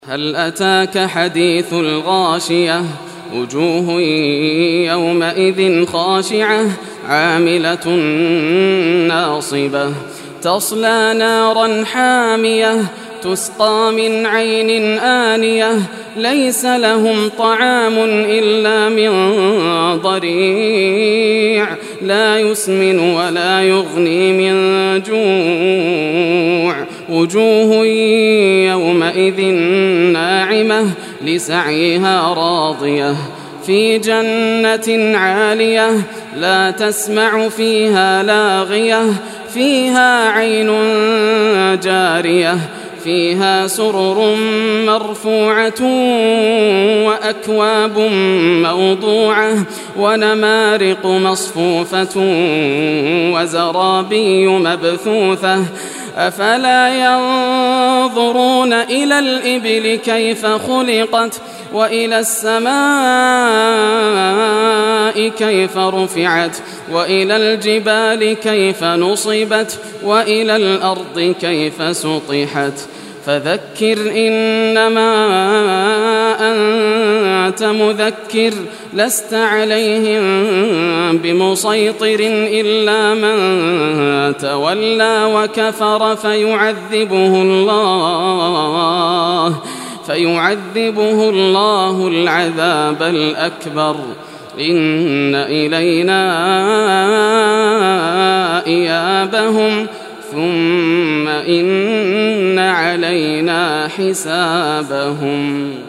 هل أتاك حديث الغاشية وجوه يومئذ خاشعة عاملة ناصبة تصلى نارا حامية تسقى من عين آنية ليس لهم طعام إلا من ضريع لا يسمن ولا يغني من جوع وجوه يومئذ ناعمة لسعيها راضية في جنة عالية لا تسمع فيها لاغية فيها عين جارية فيها سرر مرفوعة وأكواب موضوعة ونمارق مصفوفة وزرابي مبثوثة أفلا ينظرون إلى الإبل كيف خلقت وإلى السماء كيف رفعت وإلى الجبال كيف نصبت وإلى الأرض كيف سطحت فذكر إنما أنت مذكر لست عليهم بمسيطر إلا من تولى وكفر فيعذبه الله العذاب الأكبر إن إلينا إيابهم ثم إن علينا حسابهم.